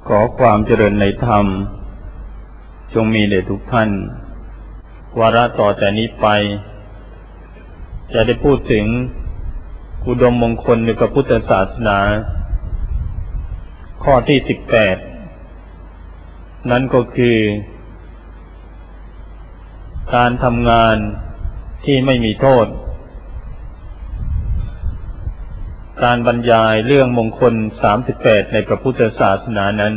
ขอความเจริญในธรรมจงมีแด่ทุกท่านวาระต่อแต่นี้ไปจะได้พูดถึงอุดมมงคลในพระพุทธศาสนาข้อที่18นั่นก็คือการทำงานที่ไม่มีโทษการบรรยายเรื่องมงคล38ในพระพุทธศาสนานั้น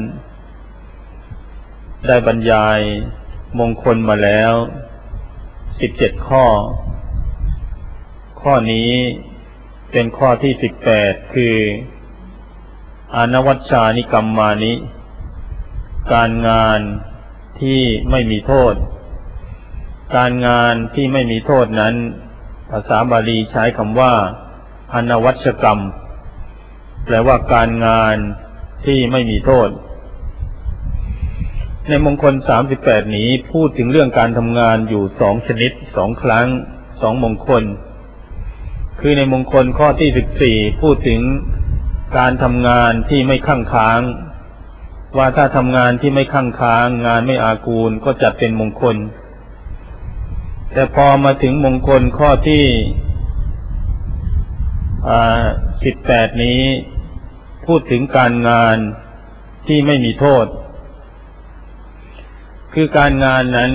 ได้บรรยายมงคลมาแล้ว17ข้อข้อนี้เป็นข้อที่18คืออนวัชชานิกรรมานิการงานที่ไม่มีโทษการงานที่ไม่มีโทษนั้นภาษาบาลีใช้คำว่าอนวัชกรรมแปลว่าการงานที่ไม่มีโทษในมงคล38นี้พูดถึงเรื่องการทำงานอยู่2ชนิด2ครั้ง2มงคลคือในมงคลข้อที่14พูดถึงการทำงานที่ไม่คั่งค้างว่าถ้าทำงานที่ไม่คั่งค้างงานไม่อากูลก็จัดเป็นมงคลแต่พอมาถึงมงคลข้อที่18นี้พูดถึงการงานที่ไม่มีโทษคือการงานนั้น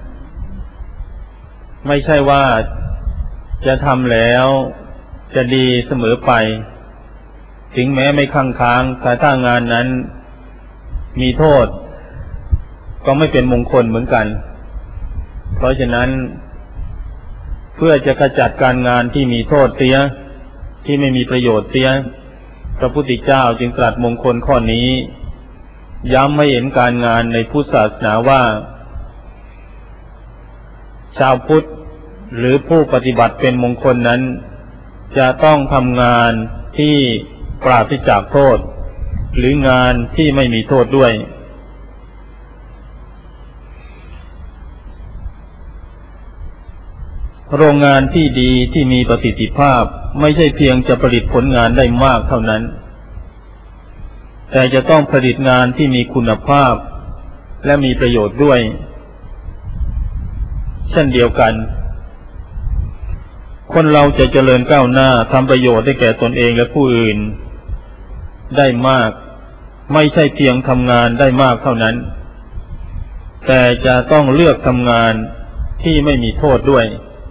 ไม่ใช่ว่าจะทำแล้วจะดีเสมอไปถึงแม้ไม่คั่งค้างแต่ถ้างานนั้นมีโทษก็ไม่เป็นมงคลเหมือนกันเพราะฉะนั้นเพื่อจะขจัดการงานที่มีโทษเสียที่ไม่มีประโยชน์เสียพระพุทธเจ้าจึงตรัสมงคลข้อนี้ย้ำให้เห็นการงานในพุทธศาสนาว่าชาวพุทธหรือผู้ปฏิบัติเป็นมงคลนั้นจะต้องทำงานที่ปราศจากโทษหรืองานที่ไม่มีโทษด้วยโรงงานที่ดีที่มีประสิทธิภาพไม่ใช่เพียงจะผลิตผลงานได้มากเท่านั้นแต่จะต้องผลิตงานที่มีคุณภาพและมีประโยชน์ด้วยเช่นเดียวกันคนเราจะเจริญก้าวหน้าทำประโยชน์ให้แก่ตนเองและผู้อื่นได้มากไม่ใช่เพียงทำงานได้มากเท่านั้นแต่จะต้องเลือกทำงานที่ไม่มีโทษด้วย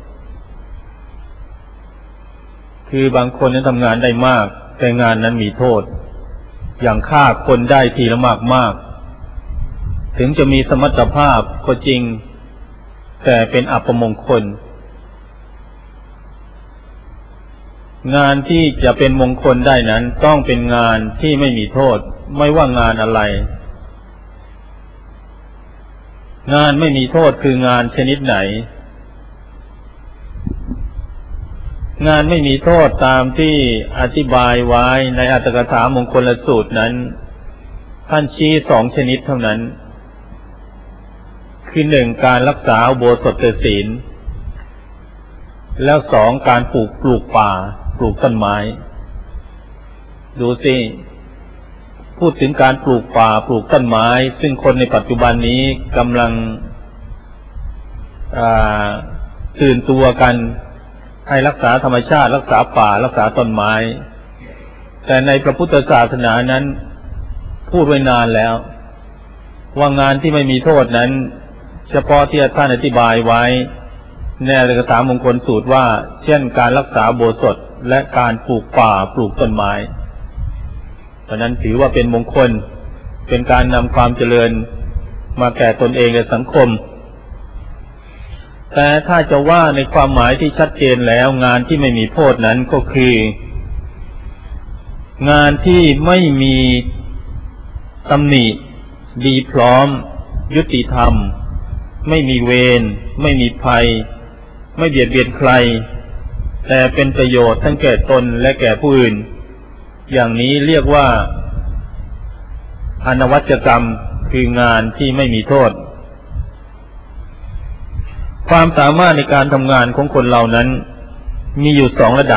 คือบางคนนั้นทำงานได้มากแต่งานนั้นมีโทษอย่างฆ่าคนได้ทีละมากๆถึงจะมีสมรรถภาพก็จริงแต่เป็นอัปมงคลงานที่จะเป็นมงคลได้นั้นต้องเป็นงานที่ไม่มีโทษไม่ว่างานอะไรงานไม่มีโทษคืองานชนิดไหนงานไม่มีโทษตามที่อธิบายไว้ในอรรถกถามงคลสูตรนั้นท่านชี้2ชนิดเท่านั้นคือ1การรักษาอุโบสถศีลแล้ว2การปลูกป่าปลูกต้นไม้ดูสิพูดถึงการปลูกป่าปลูกต้นไม้ซึ่งคนในปัจจุบันนี้กำลังตื่นตัวกันให้รักษาธรรมชาติรักษาป่ารักษาต้นไม้แต่ในพระพุทธศาสนานั้นพูดไว้นานแล้วว่างานที่ไม่มีโทษนั้นเฉพาะที่ท่านอธิบายไว้ในอรรถกถามงคลสูตรว่าเช่นการรักษาอุโบสถและการปลูกป่าปลูกต้นไม้เพราะนั้นถือว่าเป็นมงคลเป็นการนำความเจริญมาแก่ตนเองและสังคมแต่ถ้าจะว่าในความหมายที่ชัดเจนแล้วงานที่ไม่มีโทษนั้นก็คืองานที่ไม่มีตำหนิดีพร้อมยุติธรรมไม่มีเวรไม่มีภัยไม่เบียดเบียนใครแต่เป็นประโยชน์ทั้งแก่ตนและแก่ผู้อื่นอย่างนี้เรียกว่าอนวัชกรรมคืองานที่ไม่มีโทษความสามารถในการทำงานของคนเหล่านั้นมีอยู่2ระดับ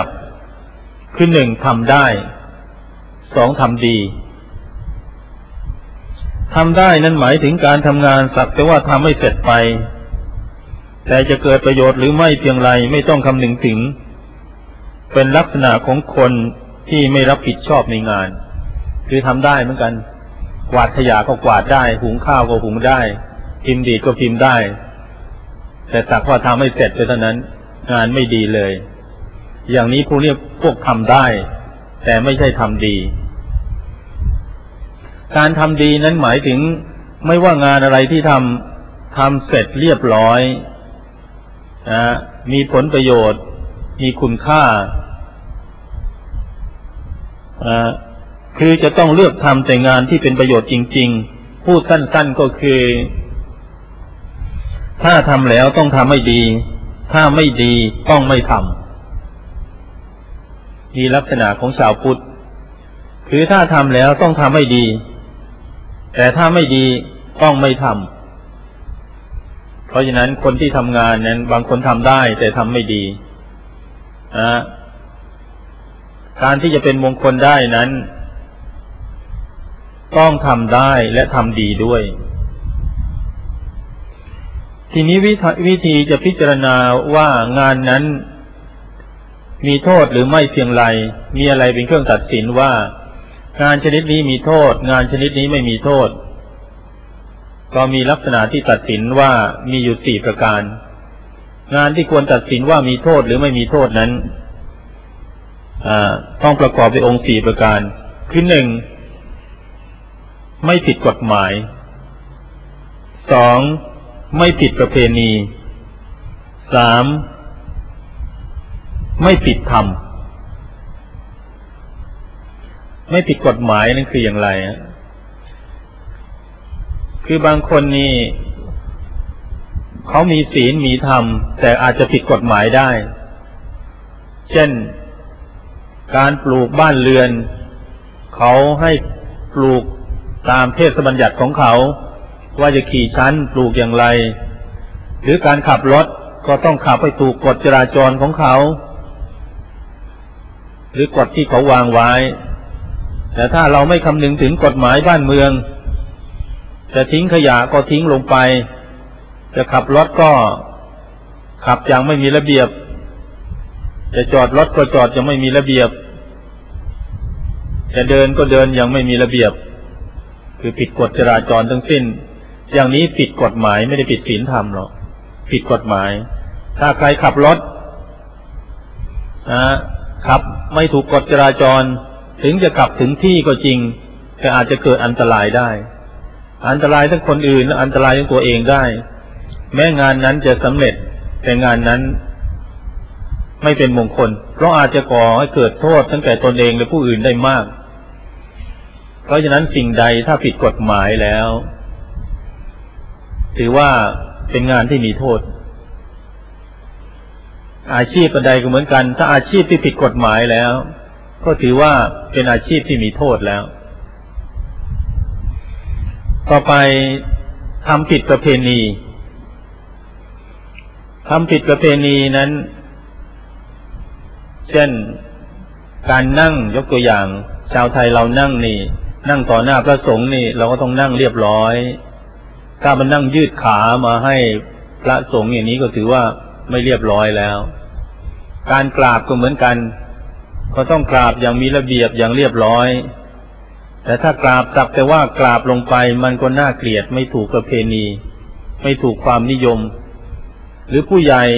คือ1ทำได้2ทำดีทำได้นั้นหมายถึงการทำงานสักแต่ว่าทำให้เสร็จไปแต่จะเกิดประโยชน์หรือไม่เพียงไรไม่ต้องคำนึงถึงเป็นลักษณะของคนที่ไม่รับผิดชอบในงานคือทำได้เหมือนกันกวาดขยะก็กวาดได้หุงข้าวก็หุงได้พิมพ์ดีดก็พิมพ์ได้แต่สักว่าทำให้เสร็จไปเท่านั้นงานไม่ดีเลยอย่างนี้พวกทำได้แต่ไม่ใช่ทำดีการทำดีนั้นหมายถึงไม่ว่างานอะไรที่ทำเสร็จเรียบร้อยมีผลประโยชน์มีคุณค่าคือจะต้องเลือกทำแต่งานที่เป็นประโยชน์จริงๆพูดสั้นๆก็คือถ้าทำแล้วต้องทำให้ดีถ้าไม่ดีต้องไม่ทำมีลักษณะของชาวพุทธคือถ้าทำแล้วต้องทำให้ดีแต่ถ้าไม่ดีต้องไม่ทำเพราะฉะนั้นคนที่ทำงานนั้นบางคนทำได้แต่ทำไม่ดีการที่จะเป็นมงคลได้นั้นต้องทำได้และทำดีด้วยทีนี้วิธีจะพิจารณาว่างานนั้นมีโทษหรือไม่เพียงไรมีอะไรเป็นเครื่องตัดสินว่างานชนิดนี้มีโทษงานชนิดนี้ไม่มีโทษก็มีลักษณะที่ตัดสินว่ามีอยู่4ประการงานที่ควรตัดสินว่ามีโทษหรือไม่มีโทษนั้นต้องประกอบด้วยองค์4ประการคือ1ไม่ผิดกฎหมาย2ไม่ผิดประเพณี3ไม่ผิดธรรมไม่ผิดกฎหมายนั่นคืออย่างไรคือบางคนนี่เขามีศีลมีธรรมแต่อาจจะผิดกฎหมายได้เช่นการปลูกบ้านเรือนเขาให้ปลูกตามเทศบัญญัติของเขาว่าจะขี่ชั้นปลูกอย่างไรหรือการขับรถก็ต้องขับให้ถูกกฎจราจรของเขาหรือกฎที่เขาวางไว้แต่ถ้าเราไม่คำนึงถึงกฎหมายบ้านเมืองจะทิ้งขยะก็ทิ้งลงไปจะขับรถก็ขับอย่างไม่มีระเบียบจะจอดรถก็จอดอย่างไม่มีระเบียบจะเดินก็เดินอย่างไม่มีระเบียบคือผิดกฎจราจรทั้งสิ้นอย่างนี้ผิดกฎหมายไม่ได้ผิดศีลธรรมหรอกผิดกฎหมายถ้าใครขับรถขับไม่ถูกกฎจราจรถึงจะขับถึงที่ก็จริงแต่อาจจะเกิดอันตรายได้อันตรายทั้งคนอื่นและอันตรายทั้งตัวเองได้แม้งานนั้นจะสำเร็จแต่งานนั้นไม่เป็นมงคลเพราะอาจจะก่อให้เกิดโทษทั้งแก่ตนเองและผู้อื่นได้มากเพราะฉะนั้นสิ่งใดถ้าผิดกฎหมายแล้วถือว่าเป็นงานที่มีโทษอาชีพใดก็เหมือนกันถ้าอาชีพที่ผิดกฎหมายแล้วก็ถือว่าเป็นอาชีพที่มีโทษแล้วต่อไปทำผิดประเพณีทำผิดประเพณีนั้นเช่นการนั่งยกตัวอย่างชาวไทยเรานั่งต่อหน้าพระสงฆ์นี่เราก็ต้องนั่งเรียบร้อยถ้ามันนั่งยืดขามาให้พระสงฆ์อย่างนี้ก็ถือว่าไม่เรียบร้อยแล้วการกราบก็เหมือนกันก็ต้องกราบอย่างมีระเบียบอย่างเรียบร้อยแต่ถ้ากราบสักแต่ว่ากราบลงไปมันก็น่าเกลียดไม่ถูกประเพณีไม่ถูกความนิยมหรือผู้ใหญ่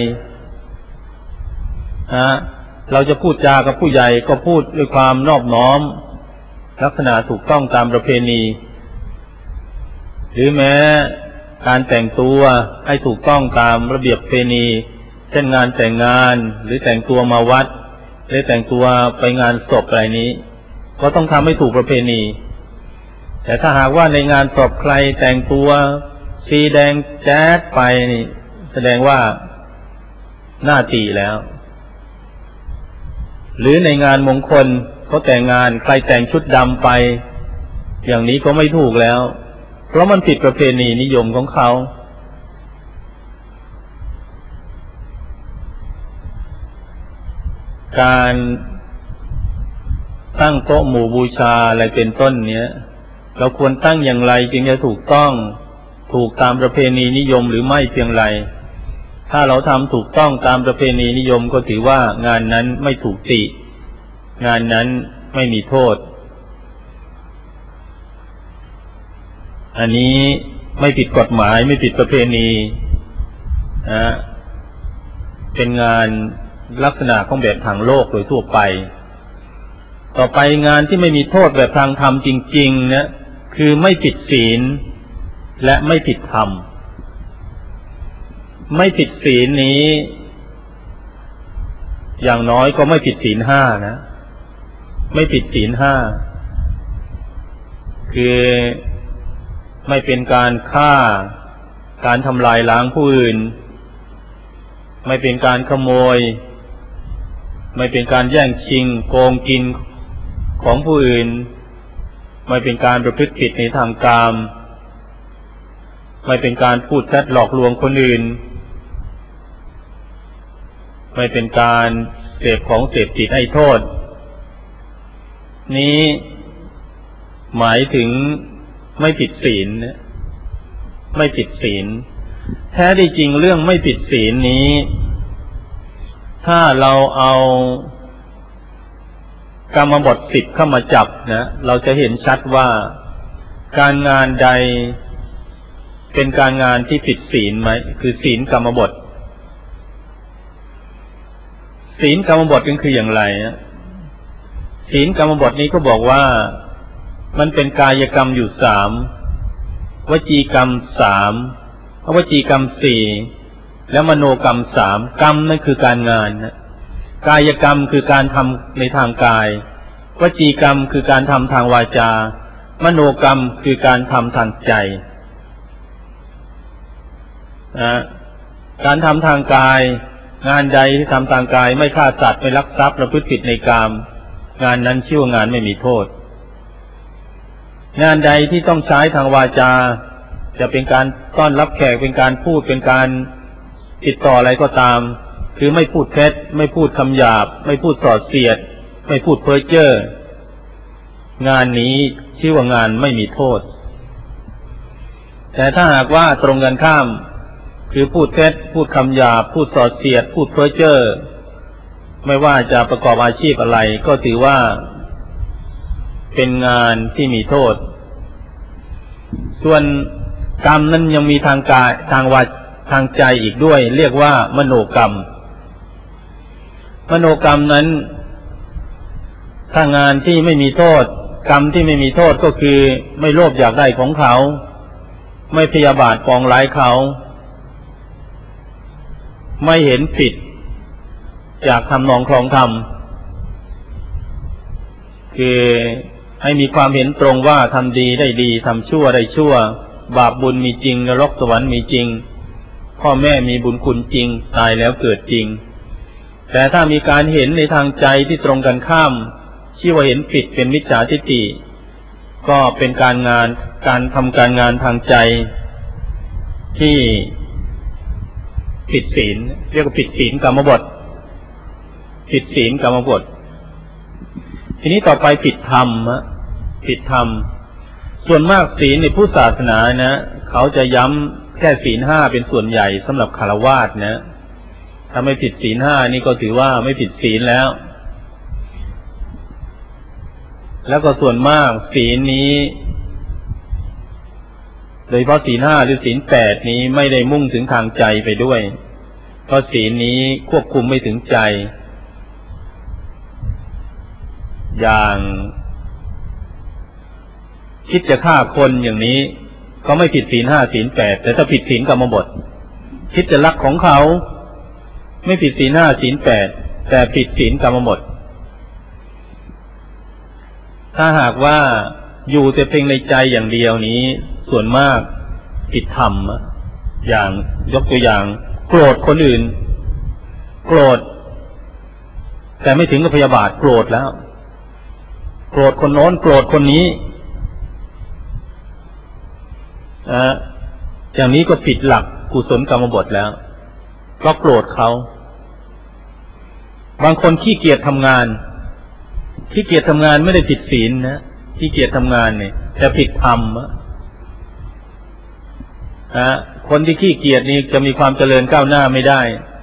เราจะพูดจากับผู้ใหญ่ก็พูดด้วยความนอบน้อมลักษณะถูกต้องตามประเพณีหรือแม้การแต่งตัวให้ถูกต้องตามระเบียบประเพณีเช่นงานแต่งงานหรือแต่งตัวมาวัดหรือแต่งตัวไปงานศพอะไรนี้ก็ต้องทำให้ถูกประเพณีแต่ถ้าหากว่าในงานศพใครแต่งตัวสีแดงแจ๊ดไปนี่แสดงว่าหน้าตีแล้วหรือในงานมงคลเขาแต่งงานใครแต่งชุดดำไปอย่างนี้ก็ไม่ถูกแล้วเพราะมันผิดประเพณีนิยมของเขาการตั้งโต๊ะหมู่บูชาอะไรเป็นต้นเนี้ยเราควรตั้งอย่างไรจึงจะถูกต้องถูกตามประเพณีนิยมหรือไม่เพียงไรถ้าเราทำถูกต้องตามประเพณีนิยมก็ถือว่างานนั้นไม่ถูกติงานนั้นไม่มีโทษอันนี้ไม่ผิดกฎหมายไม่ผิดประเพณีเป็นงานลักษณะของแบบทางโลกโดยทั่วไปต่อไปงานที่ไม่มีโทษแบบทางธรรมจริงๆนะคือไม่ผิดศีลและไม่ผิดธรรมไม่ผิดศีลนี้อย่างน้อยก็ไม่ผิดศีลห้านะไม่ผิดศีลห้าคือไม่เป็นการฆ่าการทำลายล้างผู้อื่นไม่เป็นการขโมยไม่เป็นการแย่งชิงโกงกินของผู้อื่นไม่เป็นการประพฤติผิดในทางกามไม่เป็นการพูดเท็จหลอกลวงคนอื่นไม่เป็นการเสพของเสพติดให้โทษนี้หมายถึงไม่ผิดศีลไม่ผิดศีลแท้ที่จริงเรื่องไม่ผิดศีลนี้ถ้าเราเอากรรมบท10เข้ามาจับนะเราจะเห็นชัดว่าการงานใดเป็นการงานที่ผิดศีลไหมคือศีลกรรมบทศีลกรรมบทนั้นคืออย่างไรศีลกรรมบทนี้ก็บอกว่ามันเป็นกายกรรมอยู่3วจีกรรม3วจีกรรม4แล้วมโนกรรม3กรรมนั่นคือการงานนะกายกรรมคือการทำในทางกายวจีกรรมคือการทำทางวาจามโนกรรมคือการทำทางใจการทำทางกายงานใดที่ทำทางกายไม่ฆ่าสัตว์ไม่ลักทรัพย์ประพฤติผิดในกามงานนั้นชื่อว่างานไม่มีโทษงานใดที่ต้องใช้ทางวาจาจะเป็นการต้อนรับแขกเป็นการพูดเป็นการติดต่ออะไรก็ตามคือไม่พูดเท็จไม่พูดคำหยาบไม่พูดส่อเสียดไม่พูดเพ้อเจ้องานนี้ชื่อว่างานไม่มีโทษแต่ถ้าหากว่าตรงกันข้ามคือพูดเท็จพูดคำหยาบพูดส่อเสียดพูดเพ้อเจ้อไม่ว่าจะประกอบอาชีพอะไรก็ถือว่าเป็นงานที่มีโทษส่วนกรรมนั้นยังมีทางกายทางวาจาทางใจอีกด้วยเรียกว่ามโนกรรมมโนกรรมนั้นถ้างานที่ไม่มีโทษกรรมที่ไม่มีโทษก็คือไม่โลภอยากได้ของเขาไม่พยาบาทปองร้ายเขาไม่เห็นผิดจากทำนองคลองธรรมคือให้มีความเห็นตรงว่าทำดีได้ดีทำชั่วได้ชั่วบาปบุญมีจริงนรกสวรรค์มีจริงพ่อแม่มีบุญคุณจริงตายแล้วเกิดจริงแต่ถ้ามีการเห็นในทางใจที่ตรงกันข้ามชื่อว่าเห็นผิดเป็นมิจฉาทิฏฐิก็เป็นการทำการงานทางใจที่ผิดศีลเรียกว่าผิดศีลกรรมบทผิดศีลกรรมบททีนี้ต่อไปผิดธรรมผิดธรรมส่วนมากศีลในพุทธศาสนานะเขาจะย้ำแค่ศีล5เป็นส่วนใหญ่สำหรับฆราวาสนะถ้าไม่ผิดศีล5นี่ก็ถือว่าไม่ผิดศีลแล้วก็ส่วนมากศีลนี้โดยเฉพาะศีล5หรือศีล8นี้ไม่ได้มุ่งถึงทางใจไปด้วยเพราะศีลนี้ควบคุมไม่ถึงใจอย่างคิดจะฆ่าคนอย่างนี้ก็ไม่ผิดศีล5ศีล8แต่ถ้าผิดศีลกรรมบทคิดจะลักของเขาไม่ผิดศีล5ศีล8แต่ผิดศีลกรรมบทถ้าหากว่าอยู่แต่เพียงในใจอย่างเดียวนี้ส่วนมากผิดธรรมอย่างยกตัวอย่างโกรธคนอื่นโกรธแต่ไม่ถึงกับพยาบาทโกรธแล้วโกรธคนโน้นโกรธคนนี้อย่างนี้ก็ผิดหลักกุศลกรรมบทแล้วก็โกรธเขาบางคนขี้เกียจทำงานไม่ได้ผิดศีลนะขี้เกียจทำงานเนี่ยแต่ผิดธรรมคนที่ขี้เกียจนี่จะมีความเจริญก้าวหน้าไม่ได้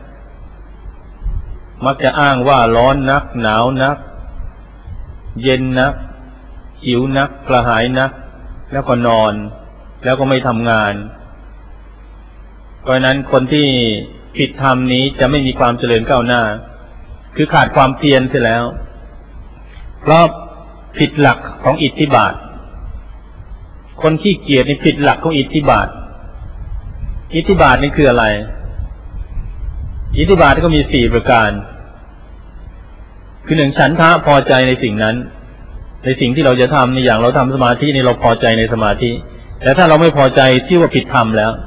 มักจะอ้างว่าร้อนนักหนาวนักเย็นนักหิวนักกระหายนักแล้วก็นอนแล้วก็ไม่ทำงานเพราะนั้นคนที่ผิดธรรมนี้จะไม่มีความเจริญก้าวหน้าคือขาดความเพียรเสียแล้วเพราะผิดหลักของอิทธิบาทคนขี้เกียจนี่ผิดหลักของอิทธิบาทอิทธิบาทนี่คืออะไรอิทธิบาทก็มี4ประการคือ1ฉันทะพอใจในสิ่งนั้นในสิ่งที่เราจะทำในอย่างเราทำสมาธินี่เราพอใจในสมาธิแต่ถ้าเราไม่พอใจชื่อว่าผิดธรรมแล้ว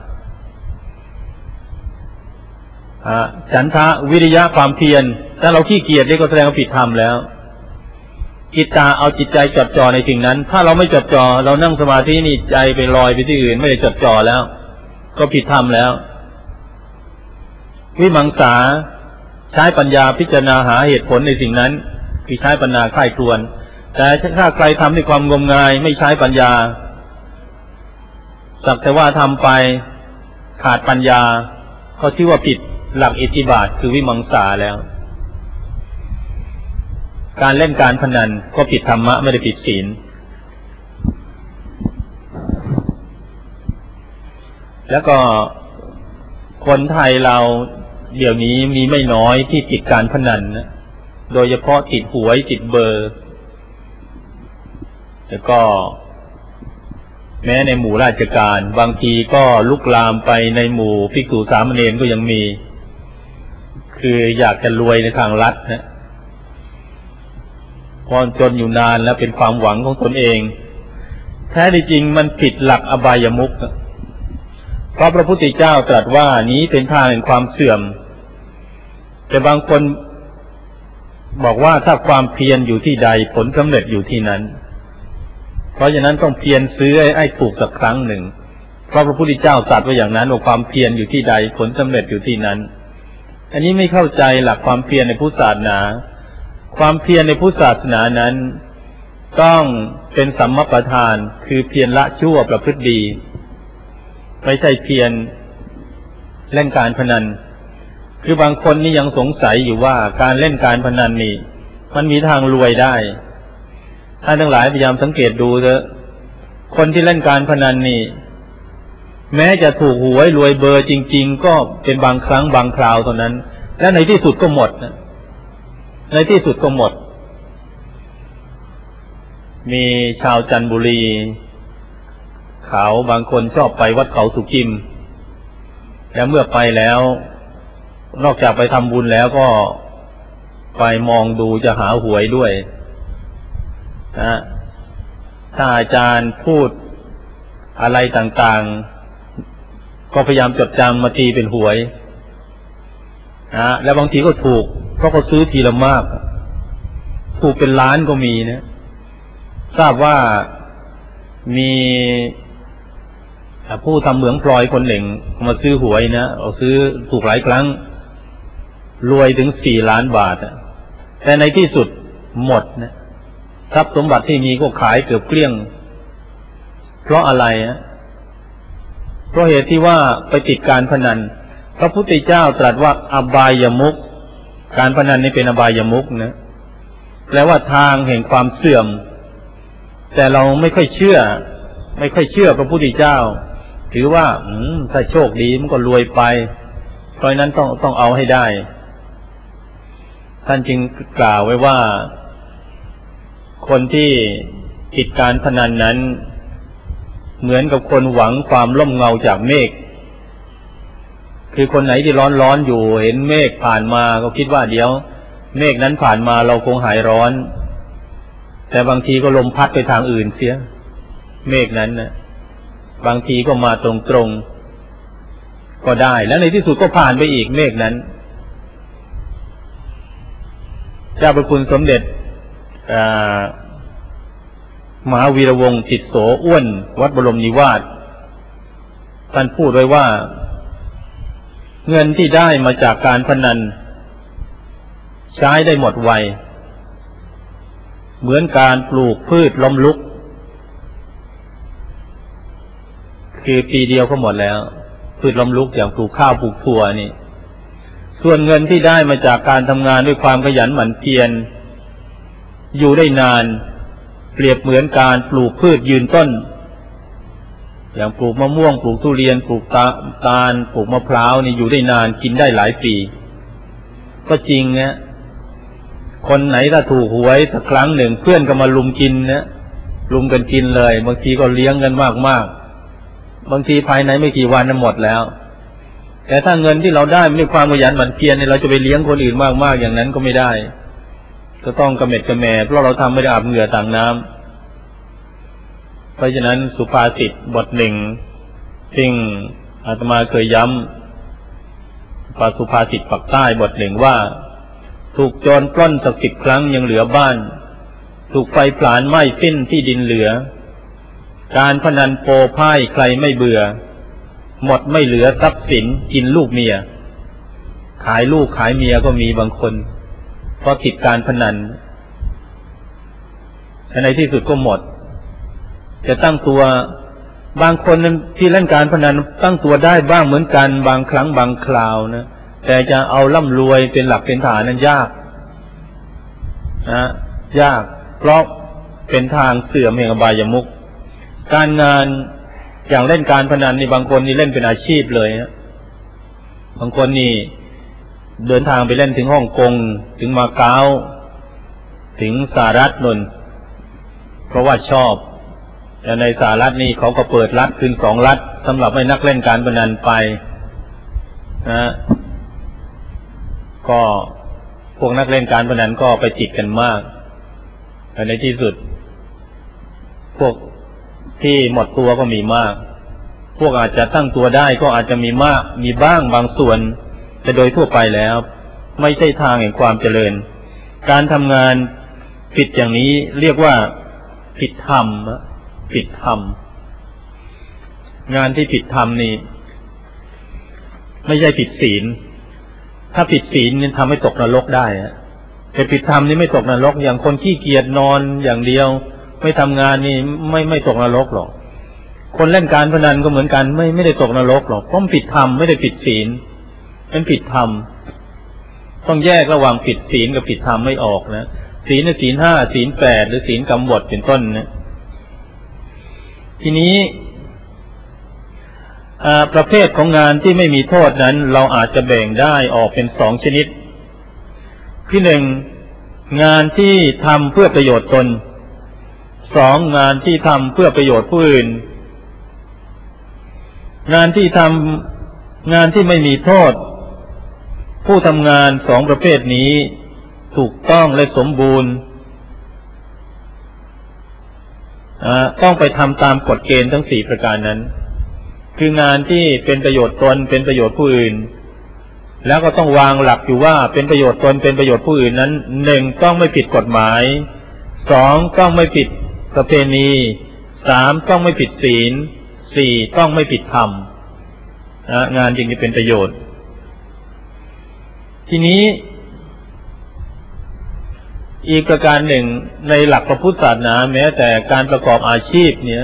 ฉันทะวิริยะความเพียรถ้าเราขี้เกียจนี่ก็แสดงว่าผิดธรรมแล้วจิตตาเอาจิตใจจดจ่อในสิ่งนั้นถ้าเราไม่จดจ่อเรานั่งสมาธินี่ใจไปลอยไปที่อื่นไม่ได้จดจ่อแล้วก็ผิดธรรมแล้ววิมังสาใช้ปัญญาพิจารณาหาเหตุผลในสิ่งนั้นคือใช้ปัญญาใคร่ครวญแต่ถ้าใครทำด้วยความงมงายไม่ใช้ปัญญาสักแต่ว่าทำไปขาดปัญญาก็ชื่อว่าผิดหลักอิทธิบาทคือวิมังสาแล้วการเล่นการพนันก็ผิดธรรมะไม่ได้ผิดศีลแล้วก็คนไทยเราเดี๋ยวนี้มีไม่น้อยที่ติดการพนันนะโดยเฉพาะติดหวยติดเบอร์แล้วก็แม้ในหมู่ราชการบางทีก็ลุกลามไปในหมู่ภิกษุสามเณรก็ยังมีคืออยากจะรวยในทางลัดนะพอจนอยู่นานแล้วเป็นความหวังของตนเองแท้จริงมันผิดหลักอบายมุขเพราะพระพุทธเจ้าตรัสว่านี้เป็นทางแห่งความเสื่อมแต่บางคนบอกว่าถ้าความเพียรอยู่ที่ใดผลสำเร็จอยู่ที่นั้นเพราะฉะนั้นต้องเพียรซื้อให้ถูกสักครั้งหนึ่งเพราะพระพุทธเจ้าตรัสไว้อย่างนั้นว่าความเพียรอยู่ที่ใดผลสำเร็จอยู่ที่นั้นอันนี้ไม่เข้าใจหลักความเพียรในพุทธศาสนาความเพียรในพุทธศาสนานั้นต้องเป็นสัมมัปปทานคือเพียรละชั่วประพฤติดีไม่ใช่เพียรเล่นการพนันคือบางคนนี่ยังสงสัยอยู่ว่าการเล่นการพนันนี่มันมีทางรวยได้ท่านทั้งหลายพยายามสังเกตดูเถอะคนที่เล่นการพนันนี่แม้จะถูกหวยรวยเบอร์จริงๆก็เป็นบางครั้งบางคราวเท่านั้นและในที่สุดก็หมดนะในที่สุดก็หมดมีชาวจันทบุรีเขาบางคนชอบไปวัดเขาสุกิมแล้วเมื่อไปแล้วนอกจากไปทำบุญแล้วก็ไปมองดูจะหาหวยด้วยนะถ้าอาจารย์พูดอะไรต่างๆก็พยายามจดจำมาตีเป็นหวยนะแล้วบางทีก็ถูกเพราะเขาซื้อทีละมากถูกเป็นล้านก็มีนะทราบว่ามีผู้ทำเหมืองพลอยคนหนึ่งมาซื้อหวยนะเอาซื้อถูกหลายครั้งรวยถึง4 ล้านบาทแต่ในที่สุดหมดนะทรัพย์สมบัติที่มีก็ขายเกือบเกลี้ยงเพราะอะไรเพราะเหตุที่ว่าไปติดการพนันพระพุทธเจ้าตรัสว่าอบายมุขการพนันนี่เป็นอบายมุขนะแปลว่าทางแห่งความเสื่อมแต่เราไม่ค่อยเชื่อพระพุทธเจ้าถือว่าถ้าโชคดีมันก็รวยไปเพราะนั้นต้องเอาให้ได้ท่านจึงกล่าวไว้ว่าคนที่ติดการพนันนั้นเหมือนกับคนหวังความร่มเงาจากเมฆคือคนไหนที่ร้อนอยู่เห็นเมฆผ่านมาก็คิดว่าเดี๋ยวเมฆนั้นผ่านมาเราคงหายร้อนแต่บางทีก็ลมพัดไปทางอื่นเสียเมฆนั้นนะบางทีก็มาตรงๆก็ได้แล้วในที่สุดก็ผ่านไปอีกเมฆนั้นเจ้าพระคุณสมเด็จมหาวีระวงศ์ติดโสอ้วนวัดบรมนิวาสท่านพูดไว้ว่าเงินที่ได้มาจากการพนันใช้ได้หมดไวเหมือนการปลูกพืชล้มลุกคือปีเดียวก็หมดแล้วพืชล้มลุกอย่างปลูกข้าวปลูกถั่วนี่ส่วนเงินที่ได้มาจากการทำงานด้วยความขยันหมั่นเพียรอยู่ได้นานเปรียบเหมือนการปลูกพืชยืนต้นอย่างปลูกมะม่วงปลูกทุเรียนปลูกตาลปลูกมะพร้าวนี่อยู่ได้นานกินได้หลายปีก็จริงนะคนไหนถ้าถูกหวยสักครั้งหนึ่งเพื่อนก็มาลุมกินนะลุมกันกินเลยบางทีก็เลี้ยงกันมากๆบางทีภายในไม่กี่วันหมดแล้วแต่ถ้าเงินที่เราได้ด้วยความขยันหมั่นเพียรเนี่ยเราจะไปเลี้ยงคนอื่นมากๆอย่างนั้นก็ไม่ได้ก็ต้องกระเม็ดกระแม่เพราะเราทำไม่ได้อาบเหงื่อต่างน้ำเพราะฉะนั้นสุภาษิตบทหนึ่งซึ่งอาตมาเคยย้ำสุภาษิตปักใต้บทหนึ่งว่าถูกโจรปล้นสัก10 ครั้งยังเหลือบ้านถูกไฟผลาญไหม้สิ้นที่ดินเหลือการพนันโปพ่ายใครไม่เบื่อหมดไม่เหลือทรัพย์สินกินลูกเมียขายลูกขายเมียก็มีบางคนเพราะติดการพนันในที่สุดก็หมดจะตั้งตัวบางคนที่เล่นการพนันตั้งตัวได้บ้างเหมือนกันบางครั้งบางคราวนะแต่จะเอาร่ำรวยเป็นหลักเป็นฐานนั้นยากนะยากเพราะเป็นทางเสื่อมแห่งอบายมุขการงานอย่างเล่นการพนันนี่บางคนนี่เล่นเป็นอาชีพเลยนะบางคนนี่เดินทางไปเล่นถึงฮ่องกงถึงมาเก๊าถึงสหรัฐนนเพราะว่าชอบแต่ในสหรัฐนี่เขาก็เปิดรัฐขึ้น2 รัฐสำหรับให้นักเล่นการพนันไปนะก็พวกนักเล่นการพนันก็ไปติดกันมากแต่ในที่สุดพวกที่หมดตัวก็มีมากพวกอาจจะตั้งตัวได้ก็อาจจะมีมากมีบ้างบางส่วนแต่โดยทั่วไปแล้วไม่ใช่ทางแห่งความเจริญการทำงานผิดอย่างนี้เรียกว่าผิดธรรมผิดธรรมงานที่ผิดธรรมนี่ไม่ใช่ผิดศีลถ้าผิดศีลนี่ทำให้ตกนรกได้แต่ผิดธรรมนี่ไม่ตกนรกอย่างคนขี้เกียจนอนอย่างเดียวไม่ทำงานนี่ไม่ตกนรกหรอกคนเล่นการพนันก็เหมือนกันไม่ได้ตกนรกหรอกเพราะผิดธรรมไม่ได้ผิดศีลเป็นผิดธรรมต้องแยกระหว่างผิดศีลกับผิดธรรมไม่ออกนะศีลศีล 5ศีล 8หรือศีลกรรมบทเป็นต้นนะทีนี้ประเภทของงานที่ไม่มีโทษนั้นเราอาจจะแบ่งได้ออกเป็น2 ชนิดที่1งานที่ทำเพื่อประโยชน์ตน2งานที่ทำเพื่อประโยชน์ผู้อื่นงานที่ไม่มีโทษผู้ทำงาน2 ประเภทนี้ถูกต้องและสมบูรณ์ต้องไปทำตามกฎเกณฑ์ทั้ง4 ประการนั้นคืองานที่เป็นประโยชน์ตนเป็นประโยชน์ผู้อื่นแล้วก็ต้องวางหลักอยู่ว่าเป็นประโยชน์ตนเป็นประโยชน์ผู้อื่นนั้น1ต้องไม่ผิดกฎหมาย2ต้องไม่ผิดประเพณี3ต้องไม่ผิดศีล4ต้องไม่ผิดธรรมงานจึงจะเป็นประโยชน์ทีนี้อีกประการหนึ่งในหลักพระพุทธศาสนาแม้แต่การประกอบอาชีพเนี่ย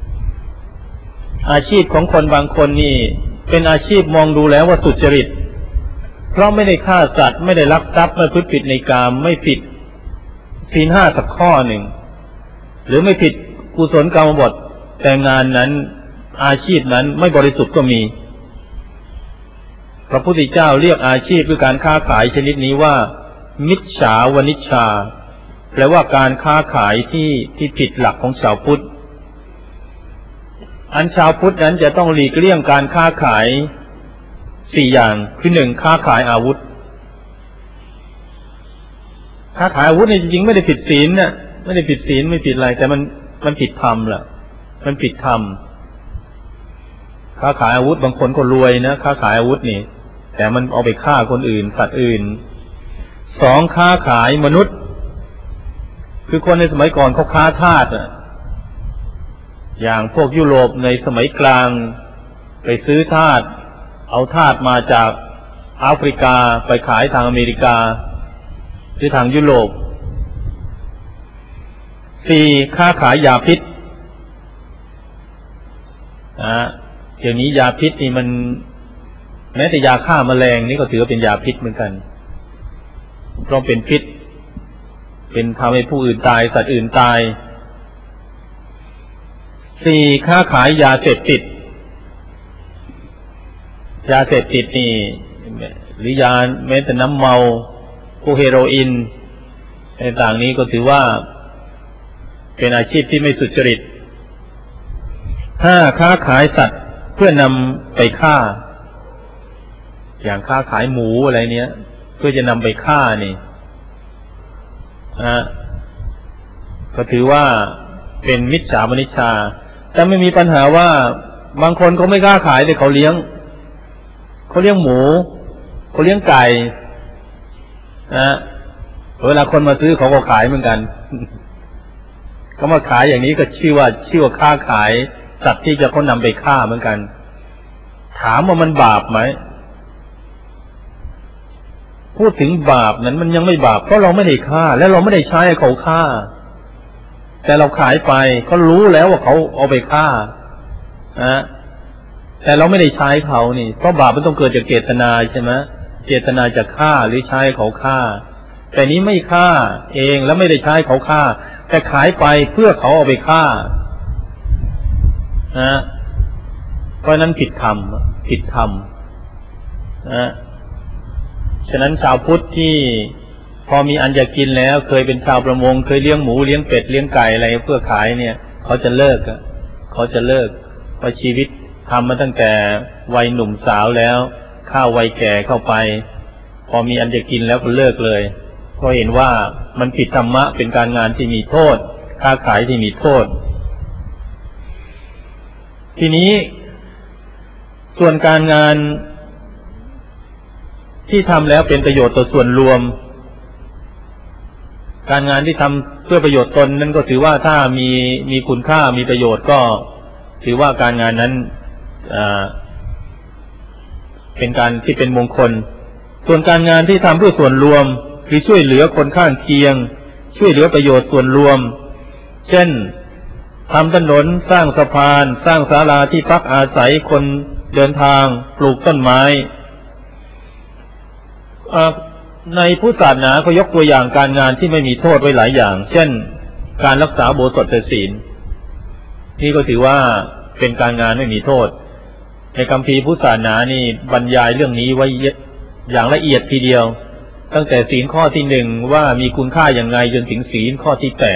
อาชีพของคนบางคนนี่เป็นอาชีพมองดูแล้วว่าสุจริตเพราะไม่ได้ฆ่าสัตว์ไม่ได้ลักทรัพย์ไม่พูดผิดในกามไม่ผิดศีล 5สักข้อหนึ่งหรือไม่ผิดกุศลกรรมบทแต่งานนั้นอาชีพนั้นไม่บริสุทธิ์ก็มีพระพุทธเจ้าเรียกอาชีพคือการค้าขายชนิดนี้ว่ามิจฉาวณิชชาแปลว่าการค้าขายที่ผิดหลักของชาวพุทธอันชาวพุทธนั้นจะต้องหลีกเลี่ยงการค้าขาย4 อย่างคือ1ค้าขายอาวุธค้าขายอาวุธเนี่ยจริงๆไม่ได้ผิดศีลนะไม่ได้ผิดศีลไม่ผิดอะไรแต่มันผิดธรรมล่ะมันผิดธรรมค้าขายอาวุธบางคนก็รวยนะค้าขายอาวุธนี่แต่มันเอาไปฆ่าคนอื่นสัตว์อื่น2ค้าขายมนุษย์คือคนในสมัยก่อนเขาค้าทาสอย่างพวกยุโรปในสมัยกลางไปซื้อทาสเอาทาสมาจากแอฟริกาไปขายทางอเมริกาหรือทางยุโรป4ค้าขายยาพิษเดี๋ยวนี้ยาพิษนี่มันแม้แต่ยาฆ่าแมลงนี่ก็ถือว่าเป็นยาพิษเหมือนกันเพราะเป็นพิษเป็นทำให้ผู้อื่นตายสัตว์อื่นตาย4ค้าขายยาเสพติดยาเสพติดนี่หรือยาแม้แต่น้ำเมาพวกเฮโรอีนต่างๆนี้ก็ถือว่าเป็นอาชีพที่ไม่สุจริต5ค้าขายสัตว์เพื่อนำไปฆ่าอย่างค้าขายหมูอะไรเนี้ยเพื่อจะนำไปฆ่านี่ก็ถือว่าเป็นมิจฉามนิชาแต่ไม่มีปัญหาว่าบางคนเขาไม่กล้าขายแต่เขาเลี้ยงหมูเขาเลี้ยงไก่เวลาคนมาซื้อเขาก็ขายเหมือนกันเขามาขายอย่างนี้ก็ชื่อว่าค้าขายสัตว์ที่จะเขานำไปฆ่าเหมือนกันถามว่ามันบาปไหมพูดถึงบาปนั้นมันยังไม่บาปเพราะเราไม่ได้ฆ่าและเราไม่ได้ใช้ให้เขาฆ่าแต่เราขายไปเขารู้แล้วว่าเขาเอาไปฆ่าแต่เราไม่ได้ใช้เขานี่เพราะบาปมันต้องเกิดจากเจตนาใช่ไหมเจตนาจะฆ่าหรือใช้เขาฆ่าแต่นี้ไม่ฆ่าเองแล้วไม่ได้ใช้เขาฆ่าแต่ขายไปเพื่อเขาเอาไปฆ่าเพราะนั้นผิดธรรมฉะนั้นชาวพุทธที่พอมีอันจะกินแล้วเคยเป็นชาวประมงเคยเลี้ยงหมูเลี้ยงเป็ดเลี้ยงไก่อะไรเพื่อขายเนี่ยเขาจะเลิกเพราะชีวิตทำมาตั้งแต่วัยหนุ่มสาวแล้วข้าววัยแก่เข้าไปพอมีอันจะกินแล้วก็เลิกเลยเพราะเห็นว่ามันผิดธรรมะเป็นการงานที่มีโทษค้าขายที่มีโทษทีนี้ส่วนการงานที่ทำแล้วเป็นประโยชน์ต่อส่วนรวมการงานที่ทำเพื่อประโยชน์ตนนั้นก็ถือว่าถ้ามีคุณค่ามีประโยชน์ก็ถือว่าการงานนั้นเป็นการที่เป็นมงคลส่วนการงานที่ทำเพื่อส่วนรวมคือช่วยเหลือคนข้างเคียงช่วยเหลือประโยชน์ส่วนรวมเช่นทำถนนสร้างสะพานสร้างศาลาที่พักอาศัยคนเดินทางปลูกต้นไม้ในพุทธศาสนาเขายกตัวอย่างการงานที่ไม่มีโทษไว้หลายอย่างเช่นการรักษาโบสถศีลนี่ก็ถือว่าเป็นการงานไม่มีโทษในคัมภีร์พุทธศาสนานี่บรรยายเรื่องนี้ไว้อย่างละเอียดทีเดียวตั้งแต่ศีลข้อที่1ว่ามีคุณค่าอย่างไรจนถึงศีลข้อที่8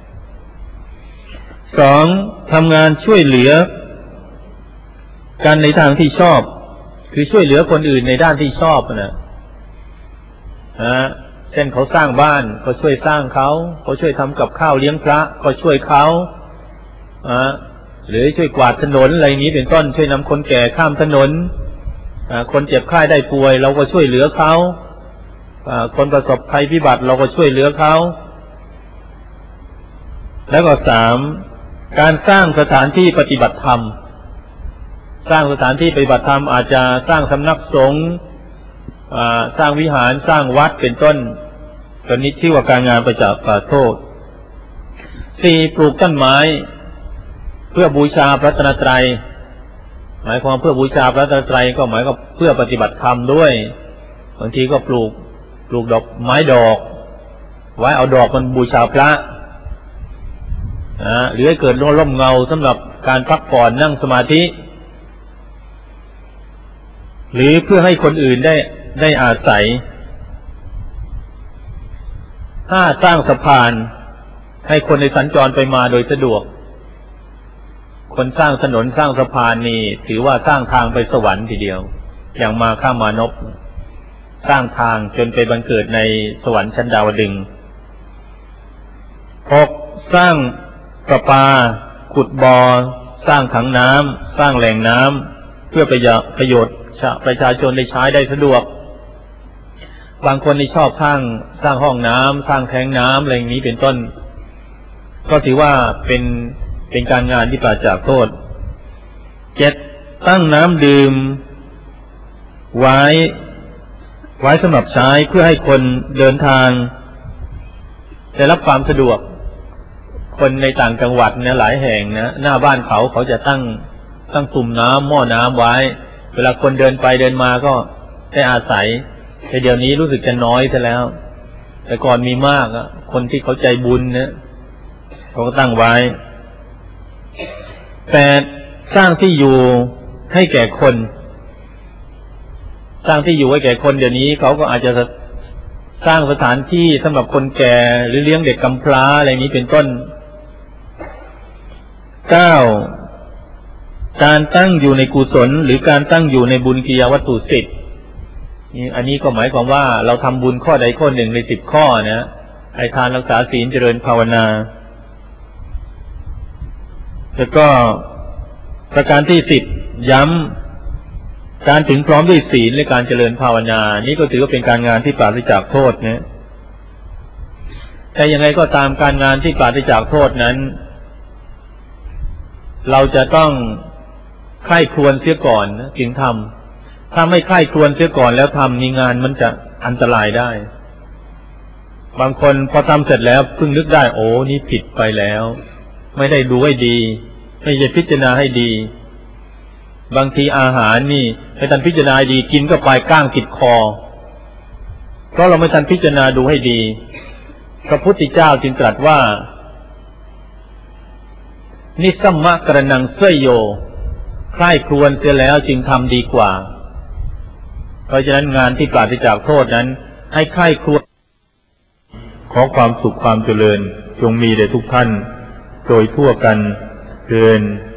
2ทำงานช่วยเหลือกันในทางที่ชอบคือช่วยเหลือคนอื่นในด้านที่ชอบเช่นเขาสร้างบ้านก็ช่วยสร้างเขาช่วยทำกับข้าวเลี้ยงพระก็ช่วยเขาหรือช่วยกวาดถนนอะไรนี้เป็นต้นช่วยนำคนแก่ข้ามถนนคนเจ็บไข้ได้ป่วยเราก็ช่วยเหลือเขาคนประสบภัยพิบัติเราก็ช่วยเหลือเขาแล้วก็3การสร้างสถานที่ปฏิบัติธรรมสร้างสถานที่ปฏิบัติธรรมอาจจะสร้างสำนักสงฆ์สร้างวิหารสร้างวัดเป็นต้นตัวนี้ชื่อว่าการงานประจักษ์โทษ4ปลูกต้นไม้เพื่อบูชาพระรัตนตรัยหมายความเพื่อบูชาพระรัตนตรัยก็หมายก็เพื่อปฏิบัติธรรมด้วยบางทีก็ปลูกดอกไม้ดอกไว้เอาดอกมันบูชาพระหรือให้เกิดร่มเงาสำหรับการพักผ่อนนั่งสมาธิหรือเพื่อให้คนอื่นได้อาศัย5สร้างสะพานให้คนในสัญจรไปมาโดยสะดวกคนสร้างถนนสร้างสะพานนี่ถือว่าสร้างทางไปสวรรค์ทีเดียวอย่างมาฆามานพสร้างทางจนไปบังเกิดในสวรรค์ชั้นดาวดึงส์ 6สร้างประปาขุดบ่อสร้างถังน้ำสร้างแหล่งน้ำเพื่อประโยชน์ประชาชนได้ใช้ได้สะดวกบางคนที่ชอบสร้างห้องน้ำสร้างแทงน้ำอะไรอย่างนี้เป็นต้นก็ถือว่าเป็นการงานที่ปราศจากโทษ 7ตั้งน้ำดื่มไว้สำหรับใช้เพื่อให้คนเดินทางได้รับความสะดวกคนในต่างจังหวัดเนี่ยหลายแห่งนะหน้าบ้านเขาจะตั้ตั้งตุ่มน้ำหม้อน้ำไว้เวลาคนเดินไปเดินมาก็ได้อาศัยแต่เดี๋ยวนี้รู้สึกจะน้อยซะแล้วแต่ก่อนมีมากอ่ะคนที่เขาใจบุญเนี่ยเขาก็ตั้งไว้แต่สร้างที่อยู่ให้แก่คนสร้างที่อยู่ให้แก่คนเดี๋ยวนี้เขาก็อาจจะสร้างสถานที่สำหรับคนแก่หรือเลี้ยงเด็กกำพร้าอะไรนี้เป็นต้น 9. การตั้งอยู่ในกุศลหรือการตั้งอยู่ในบุญกิยาวัตถุ10อันนี้ก็หมายความว่าเราทำบุญข้อใดข้อหนึ่งใน10ข้อนะให้ทานรักษาศีลเจริญภาวนาแล้วก็ประการที่10ย้ำการถึงพร้อมด้วยศีลและการเจริญภาวนานี้ก็ถือว่าเป็นการงานที่ปราศจากโทษนะแต่ยังไงก็ตามการงานที่ปราศจากโทษนั้นเราจะต้องใคร่ครวญเสียก่อนนะจึงทำถ้าไม่ใคร่ครวญเสียก่อนแล้วทำนี่งานมันจะอันตรายได้บางคนพอทำเสร็จแล้วเพิ่งนึกได้โอ้นี่ผิดไปแล้วไม่ได้ดูให้ดีไม่ได้พิจารณาให้ดีบางทีอาหารนี่ไม่ทันพิจารณาดีกินก็ไปก้างติดคอเพราะเราไม่ทันพิจารณาดูให้ดีพระพุทธเจ้าจึงตรัสว่านิสัมมะกระนังเสยโยใคร่ครวญเสียแล้วจึงทำดีกว่าเพราะฉะนั้นงานที่ปราศจากโทษนั้นให้ใคร่ครวญขอความสุขความเจริญจงมีแด่ทุกท่านโดยทั่วกันเทอญ